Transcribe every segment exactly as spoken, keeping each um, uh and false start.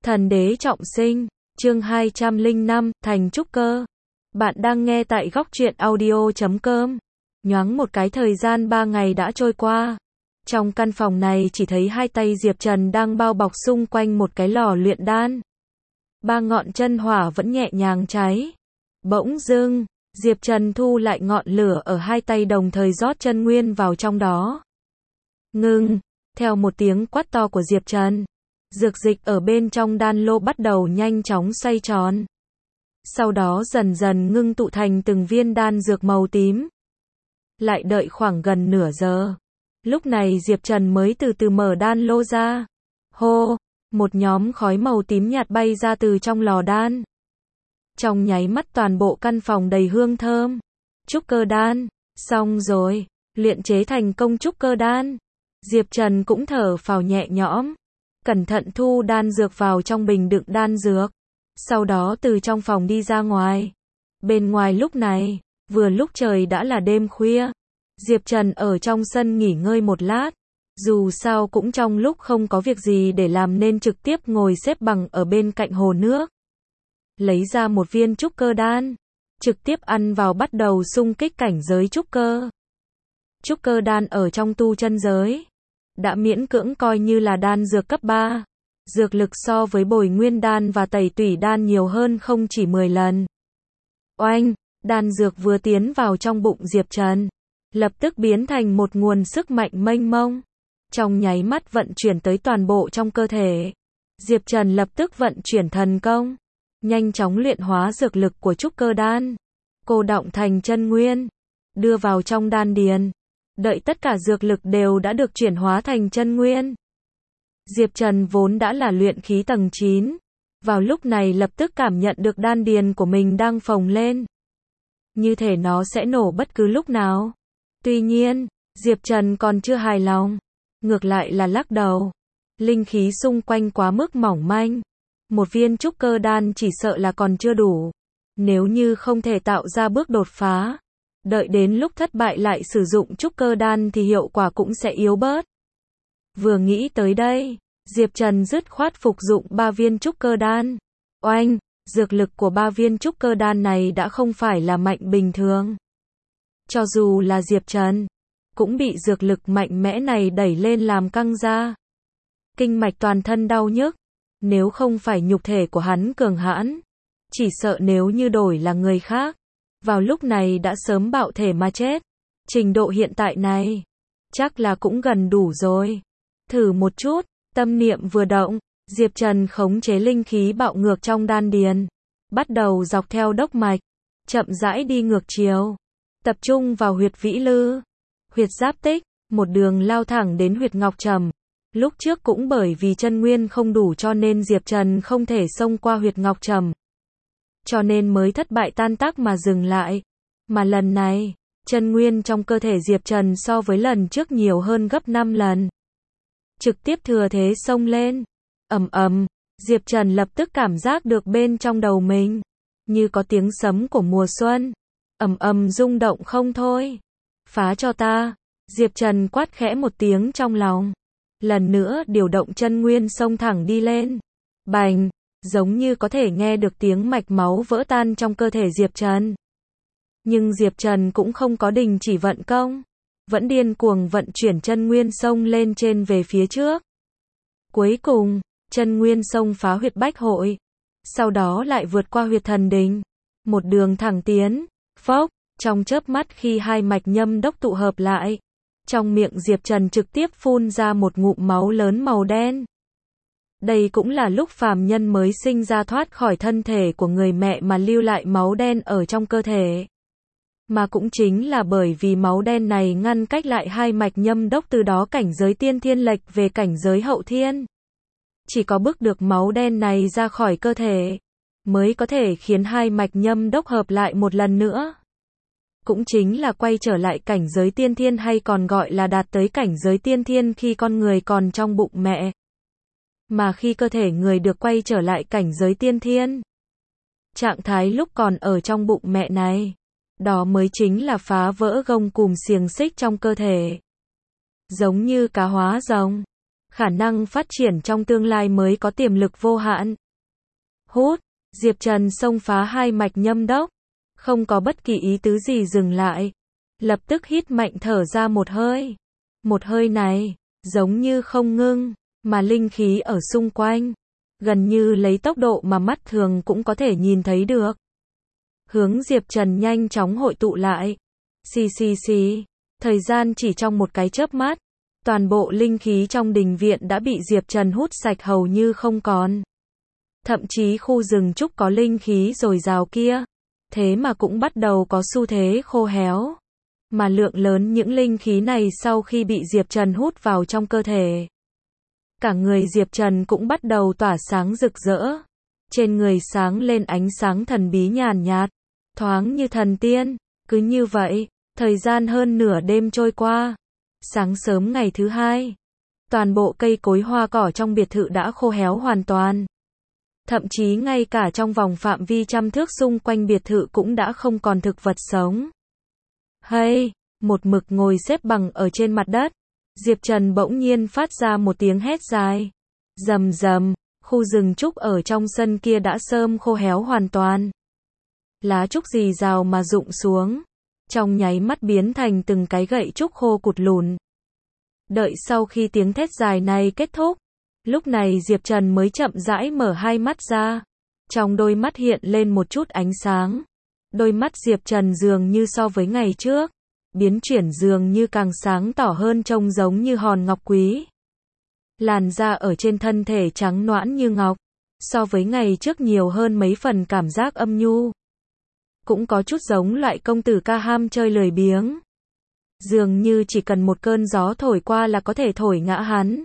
Thần đế trọng sinh, chương hai trăm lẻ năm, thành trúc cơ. Bạn đang nghe tại góc truyện audio chấm com. Nhoáng một cái thời gian ba ngày đã trôi qua. Trong căn phòng này chỉ thấy hai tay Diệp Trần đang bao bọc xung quanh một cái lò luyện đan. Ba ngọn chân hỏa vẫn nhẹ nhàng cháy. Bỗng dưng, Diệp Trần thu lại ngọn lửa ở hai tay đồng thời rót chân nguyên vào trong đó. Ngưng, theo một tiếng quát to của Diệp Trần. Dược dịch ở bên trong đan lô bắt đầu nhanh chóng xoay tròn. Sau đó dần dần ngưng tụ thành từng viên đan dược màu tím. Lại đợi khoảng gần nửa giờ. Lúc này Diệp Trần mới từ từ mở đan lô ra. Hô, một nhóm khói màu tím nhạt bay ra từ trong lò đan. Trong nháy mắt toàn bộ căn phòng đầy hương thơm. Trúc cơ đan, xong rồi, luyện chế thành công trúc cơ đan. Diệp Trần cũng thở phào nhẹ nhõm. Cẩn thận thu đan dược vào trong bình đựng đan dược. Sau đó từ trong phòng đi ra ngoài. Bên ngoài lúc này, vừa lúc trời đã là đêm khuya. Diệp Trần ở trong sân nghỉ ngơi một lát. Dù sao cũng trong lúc không có việc gì để làm nên trực tiếp ngồi xếp bằng ở bên cạnh hồ nước. Lấy ra một viên trúc cơ đan. Trực tiếp ăn vào bắt đầu xung kích cảnh giới trúc cơ. Trúc cơ đan ở trong tu chân giới đã miễn cưỡng coi như là đan dược cấp ba. Dược lực so với bồi nguyên đan và tẩy tủy đan nhiều hơn không chỉ mười lần. Oanh, đan dược vừa tiến vào trong bụng Diệp Trần, lập tức biến thành một nguồn sức mạnh mênh mông. Trong nháy mắt vận chuyển tới toàn bộ trong cơ thể. Diệp Trần lập tức vận chuyển thần công, nhanh chóng luyện hóa dược lực của trúc cơ đan, cô đọng thành chân nguyên, đưa vào trong đan điền. Đợi tất cả dược lực đều đã được chuyển hóa thành chân nguyên. Diệp Trần vốn đã là luyện khí tầng chín. Vào lúc này lập tức cảm nhận được đan điền của mình đang phồng lên. Như thể nó sẽ nổ bất cứ lúc nào. Tuy nhiên, Diệp Trần còn chưa hài lòng. Ngược lại là lắc đầu. Linh khí xung quanh quá mức mỏng manh. Một viên trúc cơ đan chỉ sợ là còn chưa đủ. Nếu như không thể tạo ra bước đột phá, đợi đến lúc thất bại lại sử dụng trúc cơ đan thì hiệu quả cũng sẽ yếu bớt. Vừa nghĩ tới đây, Diệp Trần dứt khoát phục dụng ba viên trúc cơ đan. Oanh, dược lực của ba viên trúc cơ đan này đã không phải là mạnh bình thường. Cho dù là Diệp Trần, cũng bị dược lực mạnh mẽ này đẩy lên làm căng ra. Kinh mạch toàn thân đau nhức. Nếu không phải nhục thể của hắn cường hãn, chỉ sợ nếu như đổi là người khác, vào lúc này đã sớm bạo thể mà chết. Trình độ hiện tại này, chắc là cũng gần đủ rồi. Thử một chút, tâm niệm vừa động, Diệp Trần khống chế linh khí bạo ngược trong đan điền. Bắt đầu dọc theo đốc mạch, chậm rãi đi ngược chiều. Tập trung vào huyệt vĩ lư, huyệt giáp tích, một đường lao thẳng đến huyệt ngọc trầm. Lúc trước cũng bởi vì chân nguyên không đủ cho nên Diệp Trần không thể xông qua huyệt ngọc trầm. Cho nên mới thất bại tan tác mà dừng lại. Mà lần này, chân nguyên trong cơ thể Diệp Trần so với lần trước nhiều hơn gấp năm lần. Trực tiếp thừa thế xông lên. Ầm ầm, Diệp Trần lập tức cảm giác được bên trong đầu mình như có tiếng sấm của mùa xuân. Ầm ầm rung động không thôi. Phá cho ta. Diệp Trần quát khẽ một tiếng trong lòng. Lần nữa điều động chân nguyên xông thẳng đi lên. Bành, giống như có thể nghe được tiếng mạch máu vỡ tan trong cơ thể Diệp Trần. Nhưng Diệp Trần cũng không có đình chỉ vận công, vẫn điên cuồng vận chuyển chân nguyên xông lên trên về phía trước. Cuối cùng, chân nguyên xông phá huyệt bách hội, sau đó lại vượt qua huyệt thần đình, một đường thẳng tiến. Phốc, trong chớp mắt khi hai mạch nhâm đốc tụ hợp lại, trong miệng Diệp Trần trực tiếp phun ra một ngụm máu lớn màu đen. Đây cũng là lúc phàm nhân mới sinh ra thoát khỏi thân thể của người mẹ mà lưu lại máu đen ở trong cơ thể. Mà cũng chính là bởi vì máu đen này ngăn cách lại hai mạch nhâm đốc, từ đó cảnh giới tiên thiên lệch về cảnh giới hậu thiên. Chỉ có bức được máu đen này ra khỏi cơ thể, mới có thể khiến hai mạch nhâm đốc hợp lại một lần nữa. Cũng chính là quay trở lại cảnh giới tiên thiên, hay còn gọi là đạt tới cảnh giới tiên thiên khi con người còn trong bụng mẹ. Mà khi cơ thể người được quay trở lại cảnh giới tiên thiên, trạng thái lúc còn ở trong bụng mẹ này, đó mới chính là phá vỡ gông cùm xiềng xích trong cơ thể. Giống như cá hóa rồng, khả năng phát triển trong tương lai mới có tiềm lực vô hạn. Hút, Diệp Trần xông phá hai mạch nhâm đốc, không có bất kỳ ý tứ gì dừng lại, lập tức hít mạnh thở ra một hơi. Một hơi này, giống như không ngưng, mà linh khí ở xung quanh, gần như lấy tốc độ mà mắt thường cũng có thể nhìn thấy được. Hướng Diệp Trần nhanh chóng hội tụ lại. Xì xì xì, thời gian chỉ trong một cái chớp mắt, toàn bộ linh khí trong đình viện đã bị Diệp Trần hút sạch hầu như không còn. Thậm chí khu rừng trúc có linh khí dồi dào kia, thế mà cũng bắt đầu có xu thế khô héo. Mà lượng lớn những linh khí này sau khi bị Diệp Trần hút vào trong cơ thể, cả người Diệp Trần cũng bắt đầu tỏa sáng rực rỡ. Trên người sáng lên ánh sáng thần bí nhàn nhạt, thoáng như thần tiên. Cứ như vậy, thời gian hơn nửa đêm trôi qua. Sáng sớm ngày thứ hai, toàn bộ cây cối hoa cỏ trong biệt thự đã khô héo hoàn toàn. Thậm chí ngay cả trong vòng phạm vi trăm thước xung quanh biệt thự cũng đã không còn thực vật sống. Hay, một mực ngồi xếp bằng ở trên mặt đất, Diệp Trần bỗng nhiên phát ra một tiếng hét dài. Rầm rầm, khu rừng trúc ở trong sân kia đã sớm khô héo hoàn toàn. Lá trúc rì rào mà rụng xuống, trong nháy mắt biến thành từng cái gậy trúc khô cụt lùn. Đợi sau khi tiếng thét dài này kết thúc, lúc này Diệp Trần mới chậm rãi mở hai mắt ra. Trong đôi mắt hiện lên một chút ánh sáng. Đôi mắt Diệp Trần dường như so với ngày trước, biến chuyển dường như càng sáng tỏ hơn, trông giống như hòn ngọc quý. Làn da ở trên thân thể trắng nõn như ngọc, so với ngày trước nhiều hơn mấy phần cảm giác âm nhu. Cũng có chút giống loại công tử ca ham chơi lười biếng. Dường như chỉ cần một cơn gió thổi qua là có thể thổi ngã hắn.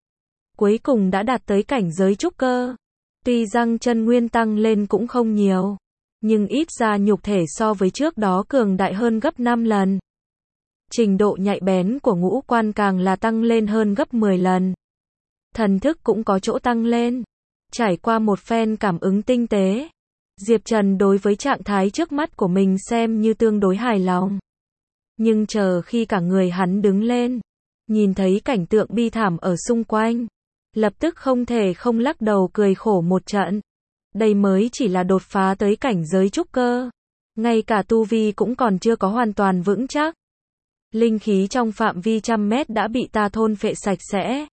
Cuối cùng đã đạt tới cảnh giới trúc cơ. Tuy rằng chân nguyên tăng lên cũng không nhiều, nhưng ít ra nhục thể so với trước đó cường đại hơn gấp năm lần. Trình độ nhạy bén của ngũ quan càng là tăng lên hơn gấp mười lần. Thần thức cũng có chỗ tăng lên. Trải qua một phen cảm ứng tinh tế, Diệp Trần đối với trạng thái trước mắt của mình xem như tương đối hài lòng. Nhưng chờ khi cả người hắn đứng lên, nhìn thấy cảnh tượng bi thảm ở xung quanh, lập tức không thể không lắc đầu cười khổ một trận. Đây mới chỉ là đột phá tới cảnh giới trúc cơ, ngay cả tu vi cũng còn chưa có hoàn toàn vững chắc. Linh khí trong phạm vi trăm mét đã bị ta thôn phệ sạch sẽ.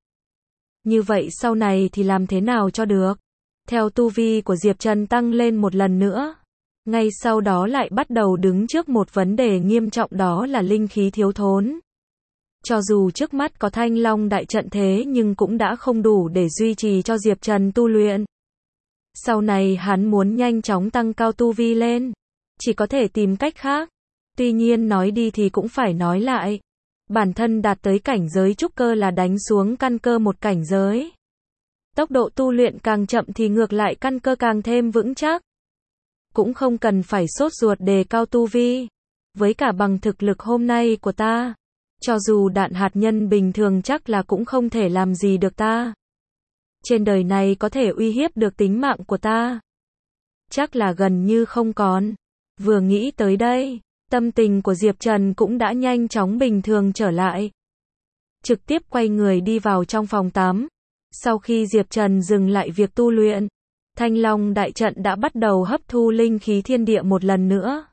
Như vậy sau này thì làm thế nào cho được? Theo tu vi của Diệp Trần tăng lên một lần nữa, ngay sau đó lại bắt đầu đứng trước một vấn đề nghiêm trọng, đó là linh khí thiếu thốn. Cho dù trước mắt có Thanh Long đại trận thế nhưng cũng đã không đủ để duy trì cho Diệp Trần tu luyện. Sau này hắn muốn nhanh chóng tăng cao tu vi lên, chỉ có thể tìm cách khác. Tuy nhiên nói đi thì cũng phải nói lại, bản thân đạt tới cảnh giới trúc cơ là đánh xuống căn cơ một cảnh giới. Tốc độ tu luyện càng chậm thì ngược lại căn cơ càng thêm vững chắc. Cũng không cần phải sốt ruột đề cao tu vi. Với cả bằng thực lực hôm nay của ta, cho dù đạn hạt nhân bình thường chắc là cũng không thể làm gì được ta. Trên đời này có thể uy hiếp được tính mạng của ta, chắc là gần như không còn. Vừa nghĩ tới đây, tâm tình của Diệp Trần cũng đã nhanh chóng bình thường trở lại. Trực tiếp quay người đi vào trong phòng tắm. Sau khi Diệp Trần dừng lại việc tu luyện, Thanh Long đại trận đã bắt đầu hấp thu linh khí thiên địa một lần nữa.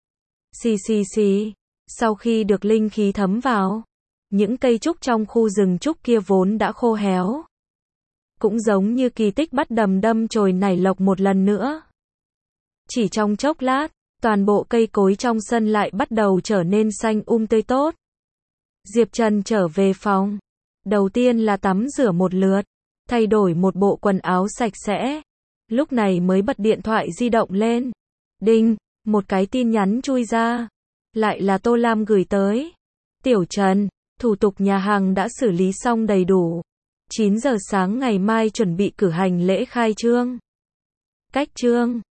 Xì xì xì, sau khi được linh khí thấm vào, những cây trúc trong khu rừng trúc kia vốn đã khô héo, cũng giống như kỳ tích bắt đầm đâm chồi nảy lộc một lần nữa. Chỉ trong chốc lát, toàn bộ cây cối trong sân lại bắt đầu trở nên xanh um tươi tốt. Diệp Trần trở về phòng, đầu tiên là tắm rửa một lượt, thay đổi một bộ quần áo sạch sẽ. Lúc này mới bật điện thoại di động lên. Đinh, một cái tin nhắn chui ra. Lại là Tô Lam gửi tới. Tiểu Trần, thủ tục nhà hàng đã xử lý xong đầy đủ. chín giờ sáng ngày mai chuẩn bị cử hành lễ khai trương. Cách trương.